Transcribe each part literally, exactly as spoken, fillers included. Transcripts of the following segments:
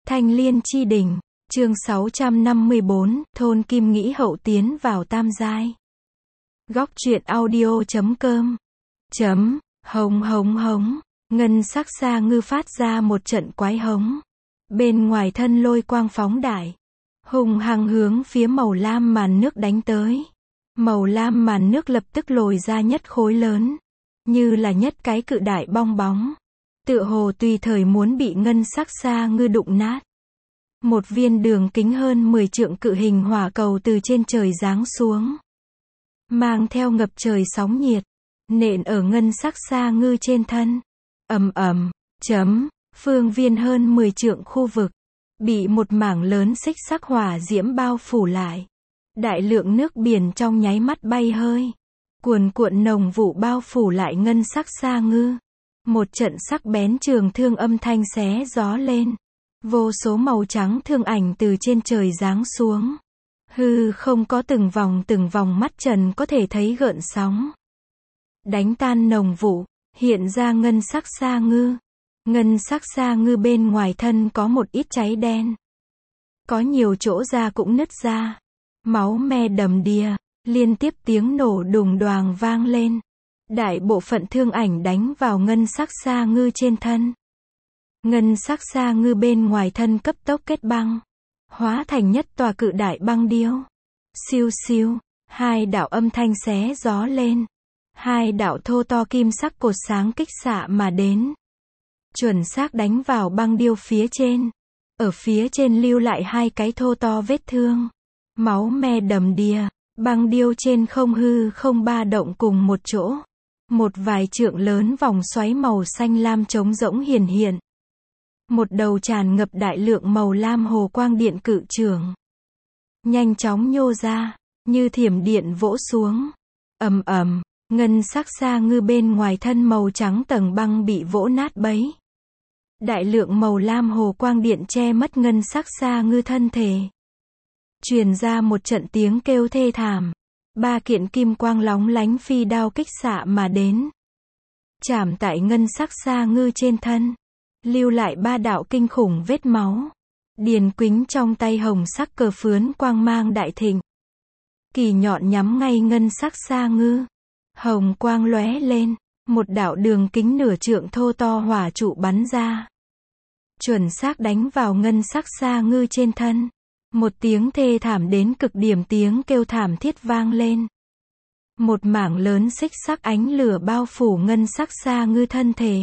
Thanh Liên Chi Đỉnh, chương sáu trăm năm mươi bốn, thôn Kim Nghĩ hậu tiến vào tam giai. Góc truyện audio chấm com. Chấm, hống hống hống, ngân sắc xa ngư phát ra một trận quái hống. Bên ngoài thân lôi quang phóng đại, hùng hăng hướng phía màu lam màn nước đánh tới. Màu lam màn nước lập tức lồi ra nhất khối lớn, như là nhất cái cự đại bong bóng, tựa hồ tùy thời muốn bị ngân sắc xa ngư đụng nát. Một viên đường kính hơn mười trượng cự hình hỏa cầu từ trên trời giáng xuống, mang theo ngập trời sóng nhiệt, nện ở ngân sắc xa ngư trên thân. Ầm ầm, chấm, phương viên hơn mười trượng khu vực bị một mảng lớn xích sắc hỏa diễm bao phủ lại. Đại lượng nước biển trong nháy mắt bay hơi, cuồn cuộn nồng vụ bao phủ lại ngân sắc xa ngư. Một trận sắc bén trường thương âm thanh xé gió lên, vô số màu trắng thương ảnh từ trên trời giáng xuống. Hư không có từng vòng từng vòng mắt trần có thể thấy gợn sóng, đánh tan nồng vụ, hiện ra ngân sắc xa ngư. Ngân sắc xa ngư bên ngoài thân có một ít cháy đen, có nhiều chỗ da cũng nứt ra, máu me đầm đìa, liên tiếp tiếng nổ đùng đoàng vang lên. Đại bộ phận thương ảnh đánh vào ngân sắc xa ngư trên thân. Ngân sắc xa ngư bên ngoài thân cấp tốc kết băng, hóa thành nhất tòa cự đại băng điêu. Siêu siêu, hai đạo âm thanh xé gió lên, hai đạo thô to kim sắc cột sáng kích xạ mà đến, chuẩn xác đánh vào băng điêu phía trên. Ở phía trên lưu lại hai cái thô to vết thương, máu me đầm đìa. Băng điêu trên không hư không ba động cùng một chỗ, một vài trượng lớn vòng xoáy màu xanh lam trống rỗng hiển hiện. Một đầu tràn ngập đại lượng màu lam hồ quang điện cự trường, nhanh chóng nhô ra, như thiểm điện vỗ xuống. Ầm ầm, ngân sắc xa ngư bên ngoài thân màu trắng tầng băng bị vỗ nát bấy. Đại lượng màu lam hồ quang điện che mất ngân sắc xa ngư thân thể. Truyền ra một trận tiếng kêu thê thảm. Ba kiện kim quang lóng lánh phi đao kích xạ mà đến, chạm tại ngân sắc xa ngư trên thân, lưu lại ba đạo kinh khủng vết máu. Điền Quýnh trong tay hồng sắc cờ phướn quang mang đại thịnh, kỳ nhọn nhắm ngay ngân sắc xa ngư. Hồng quang lóe lên, một đạo đường kính nửa trượng thô to hỏa trụ bắn ra, chuẩn xác đánh vào ngân sắc xa ngư trên thân. Một tiếng thê thảm đến cực điểm tiếng kêu thảm thiết vang lên. Một mảng lớn xích sắc ánh lửa bao phủ ngân sắc xa ngư thân thể.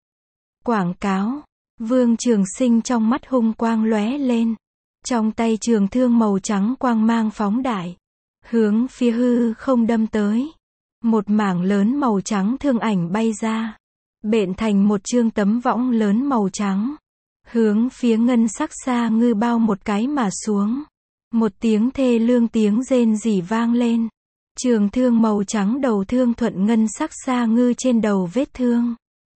Quảng cáo, Vương Trường Sinh trong mắt hung quang lóe lên, trong tay trường thương màu trắng quang mang phóng đại, hướng phía hư không đâm tới. Một mảng lớn màu trắng thương ảnh bay ra, bện thành một chương tấm võng lớn màu trắng, hướng phía ngân sắc xa ngư bao một cái mà xuống. Một tiếng thê lương tiếng rên rỉ vang lên. Trường thương màu trắng đầu thương thuận ngân sắc xa ngư trên đầu vết thương,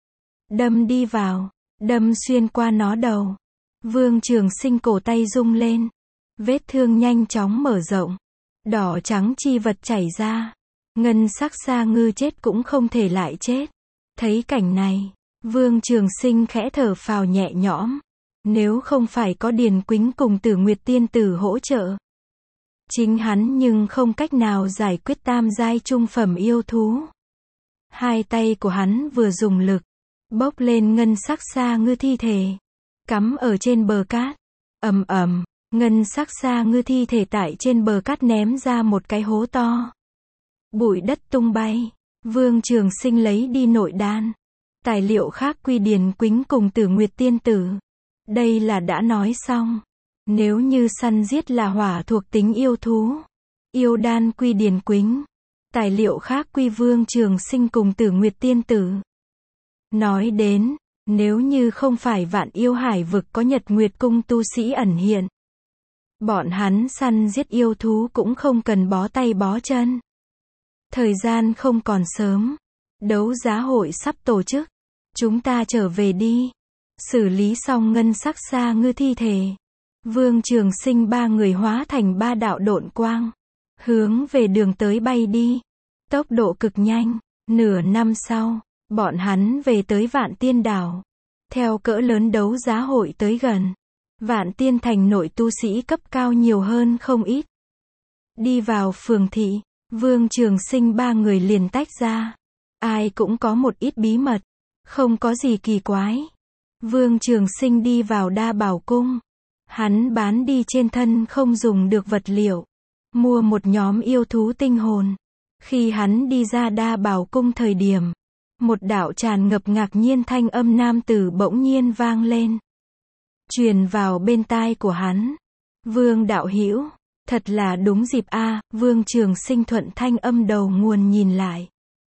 đâm đi vào, đâm xuyên qua nó đầu. Vương Trường Sinh cổ tay rung lên, vết thương nhanh chóng mở rộng, đỏ trắng chi vật chảy ra. Ngân sắc xa ngư chết cũng không thể lại chết. Thấy cảnh này, Vương Trường Sinh khẽ thở phào nhẹ nhõm. Nếu không phải có Điền Quýnh cùng Tử Nguyệt Tiên Tử hỗ trợ, chính hắn nhưng không cách nào giải quyết tam giai trung phẩm yêu thú. Hai tay của hắn vừa dùng lực, bốc lên ngân sắc xa ngư thi thể, cắm ở trên bờ cát. Ầm ầm, ngân sắc xa ngư thi thể tại trên bờ cát ném ra một cái hố to. Bụi đất tung bay. Vương Trường Sinh lấy đi nội đan, tài liệu khác quy Điền Quýnh cùng Tử Nguyệt Tiên Tử. Đây là đã nói xong, nếu như săn giết là hỏa thuộc tính yêu thú, yêu đan quy Điền Quýnh, tài liệu khác quy Vương Trường Sinh cùng Tử Nguyệt Tiên Tử. Nói đến, nếu như không phải Vạn Yêu Hải vực có Nhật Nguyệt cung tu sĩ ẩn hiện, bọn hắn săn giết yêu thú cũng không cần bó tay bó chân. Thời gian không còn sớm, đấu giá hội sắp tổ chức, chúng ta trở về đi. Xử lý xong ngân sắc xa ngư thi thể, Vương Trường Sinh ba người hóa thành ba đạo độn quang, hướng về đường tới bay đi, tốc độ cực nhanh. Nửa năm sau, bọn hắn về tới Vạn Tiên Đảo. Theo cỡ lớn đấu giá hội tới gần, Vạn Tiên Thành nội tu sĩ cấp cao nhiều hơn không ít. Đi vào phường thị, Vương Trường Sinh ba người liền tách ra. Ai cũng có một ít bí mật, không có gì kỳ quái. Vương Trường Sinh đi vào Đa Bảo Cung. Hắn bán đi trên thân không dùng được vật liệu, mua một nhóm yêu thú tinh hồn. Khi hắn đi ra Đa Bảo Cung thời điểm, một đạo tràn ngập ngạc nhiên thanh âm nam tử bỗng nhiên vang lên, truyền vào bên tai của hắn. Vương đạo hữu, thật là đúng dịp a. Vương Trường Sinh thuận thanh âm đầu nguồn nhìn lại,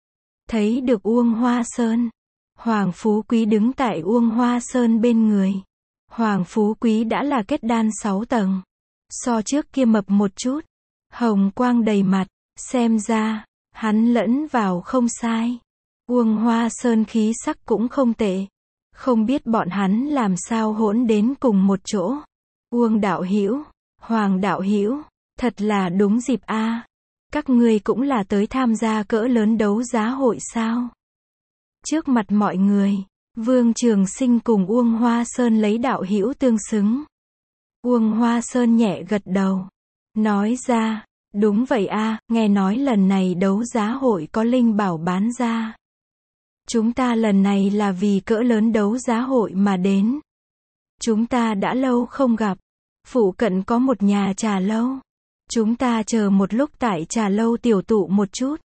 thấy được Uông Hoa Sơn. Hoàng Phú Quý đứng tại Uông Hoa Sơn bên người. Hoàng Phú Quý đã là kết đan sáu tầng, so trước kia mập một chút, hồng quang đầy mặt, xem ra hắn lẫn vào không sai. Uông Hoa Sơn khí sắc cũng không tệ, không biết bọn hắn làm sao hỗn đến cùng một chỗ. Uông đạo hữu, Hoàng đạo hữu, thật là đúng dịp a. Các ngươi cũng là tới tham gia cỡ lớn đấu giá hội sao? Trước mặt mọi người, Vương Trường Sinh cùng Uông Hoa Sơn lấy đạo hữu tương xứng. Uông Hoa Sơn nhẹ gật đầu, nói ra, đúng vậy a, nghe nói lần này đấu giá hội có linh bảo bán ra. Chúng ta lần này là vì cỡ lớn đấu giá hội mà đến. Chúng ta đã lâu không gặp, phụ cận có một nhà trà lâu. Chúng ta chờ một lúc tại trà lâu tiểu tụ một chút.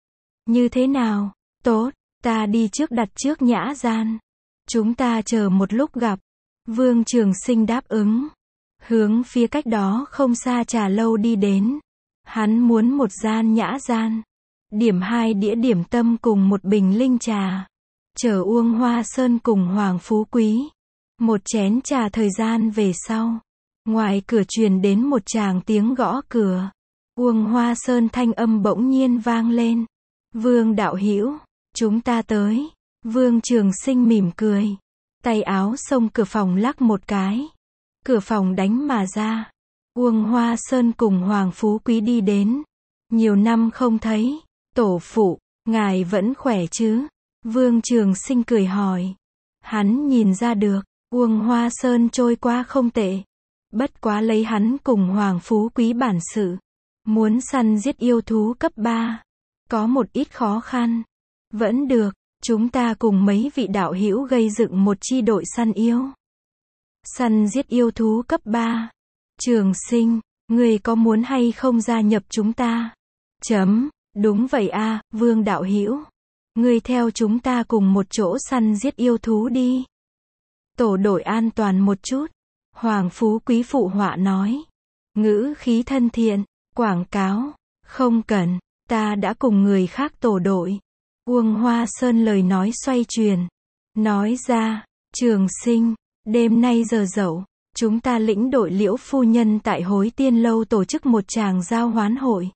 Như thế nào? Tốt, ta đi trước đặt trước nhã gian. Chúng ta chờ một lúc gặp. Vương Trường Sinh đáp ứng, hướng phía cách đó không xa trà lâu đi đến. Hắn muốn một gian nhã gian, điểm hai đĩa điểm tâm cùng một bình linh trà. Chờ Uông Hoa Sơn cùng Hoàng Phú Quý. Một chén trà thời gian về sau, ngoài cửa truyền đến một tràng tiếng gõ cửa. Uông Hoa Sơn thanh âm bỗng nhiên vang lên. Vương đạo hữu, chúng ta tới. Vương Trường Sinh mỉm cười, tay áo xông cửa phòng lắc một cái. Cửa phòng đánh mà ra. Uông Hoa Sơn cùng Hoàng Phú Quý đi đến. Nhiều năm không thấy, tổ phụ, ngài vẫn khỏe chứ? Vương Trường Sinh cười hỏi. Hắn nhìn ra được, Uông Hoa Sơn trôi qua không tệ. Bất quá lấy hắn cùng Hoàng Phú Quý bản sự, muốn săn giết yêu thú cấp ba, có một ít khó khăn. Vẫn được, chúng ta cùng mấy vị đạo hữu gây dựng một chi đội săn yêu. Săn giết yêu thú cấp ba. Trường Sinh, ngươi có muốn hay không gia nhập chúng ta? Chấm, đúng vậy a, Vương đạo hữu. Ngươi theo chúng ta cùng một chỗ săn giết yêu thú đi. Tổ đội an toàn một chút. Hoàng Phú Quý phụ họa nói. Ngữ khí thân thiện, quảng cáo. Không cần, ta đã cùng người khác tổ đội. Uông Hoa Sơn lời nói xoay truyền. Nói ra, Trường Sinh, đêm nay giờ dậu, chúng ta lĩnh đội Liễu phu nhân tại Hối Tiên Lâu tổ chức một tràng giao hoán hội.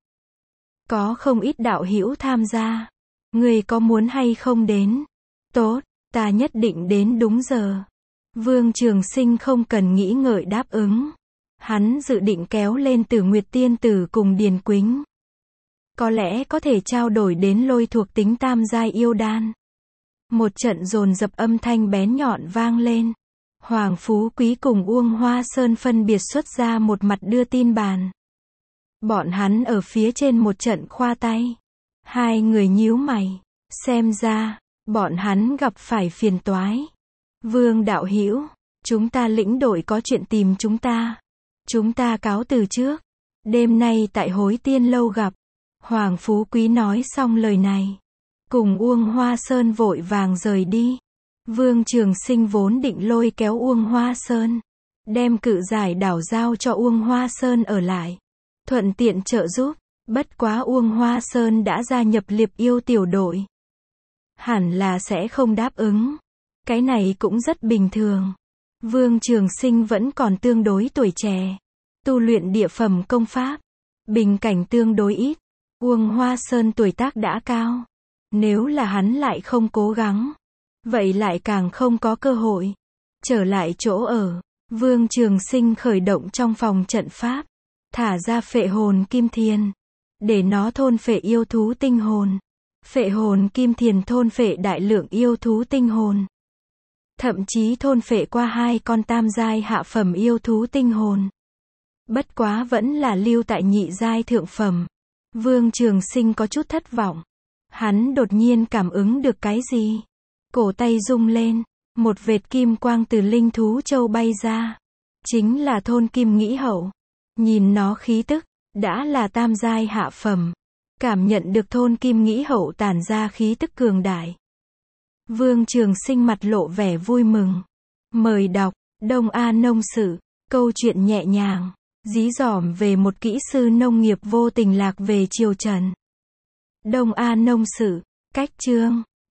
Có không ít đạo hữu tham gia. Người có muốn hay không đến? Tốt, ta nhất định đến đúng giờ. Vương Trường Sinh không cần nghĩ ngợi đáp ứng. Hắn dự định kéo lên Tử Nguyệt Tiên Tử cùng Điền Quýnh. Có lẽ có thể trao đổi đến lôi thuộc tính tam giai yêu đan. Một trận dồn dập âm thanh bén nhọn vang lên. Hoàng Phú Quý cùng Uông Hoa Sơn phân biệt xuất ra một mặt đưa tin bàn. Bọn hắn ở phía trên một trận khoa tay. Hai người nhíu mày. Xem ra, bọn hắn gặp phải phiền toái. Vương đạo hữu, chúng ta lĩnh đội có chuyện tìm chúng ta. Chúng ta cáo từ trước. Đêm nay tại Hối Tiên Lâu gặp. Hoàng Phú Quý nói xong lời này, cùng Uông Hoa Sơn vội vàng rời đi. Vương Trường Sinh vốn định lôi kéo Uông Hoa Sơn, đem cự giải đảo giao cho Uông Hoa Sơn ở lại, thuận tiện trợ giúp. Bất quá Uông Hoa Sơn đã gia nhập Liệp Yêu tiểu đội, hẳn là sẽ không đáp ứng. Cái này cũng rất bình thường. Vương Trường Sinh vẫn còn tương đối tuổi trẻ, tu luyện địa phẩm công pháp, bình cảnh tương đối ít. Uông Hoa Sơn tuổi tác đã cao, nếu là hắn lại không cố gắng, vậy lại càng không có cơ hội. Trở lại chỗ ở, Vương Trường Sinh khởi động trong phòng trận pháp, thả ra phệ hồn kim thiền, để nó thôn phệ yêu thú tinh hồn. Phệ hồn kim thiền thôn phệ đại lượng yêu thú tinh hồn. thậm chí thôn phệ qua hai con tam giai hạ phẩm yêu thú tinh hồn. Bất quá vẫn là lưu tại nhị giai thượng phẩm. Vương Trường Sinh có chút thất vọng. Hắn đột nhiên cảm ứng được cái gì? Cổ tay rung lên, một vệt kim quang từ linh thú châu bay ra. Chính là thôn kim nghĩ hậu. Nhìn nó khí tức, đã là tam giai hạ phẩm. Cảm nhận được thôn kim nghĩ hậu tản ra khí tức cường đại. Vương Trường Sinh mặt lộ vẻ vui mừng. Mời đọc, Đông A Nông Sự, câu chuyện nhẹ nhàng, dí dỏm về một kỹ sư nông nghiệp vô tình lạc về triều Trần. Đông A Nông Sự, cách chương.